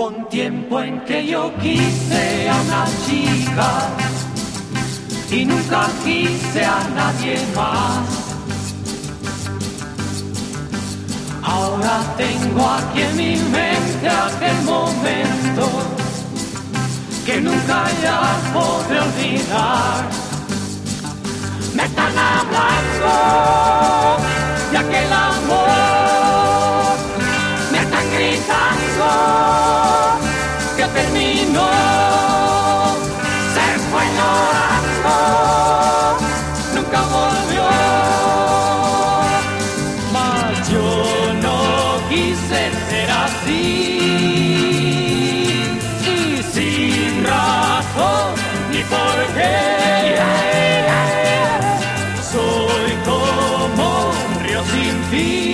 un tiempo en que yo quise a una chica y nunca quise a nadie más. Ahora tengo aquí en mi mente aquel momento que nunca ya podré olvidar. Me están hablando de aquel amor, me están gritando que terminó, se fue llorando, nunca volvió. Mas yo no quise ser así, y sin razón ni por qué. Soy como un río sin fin.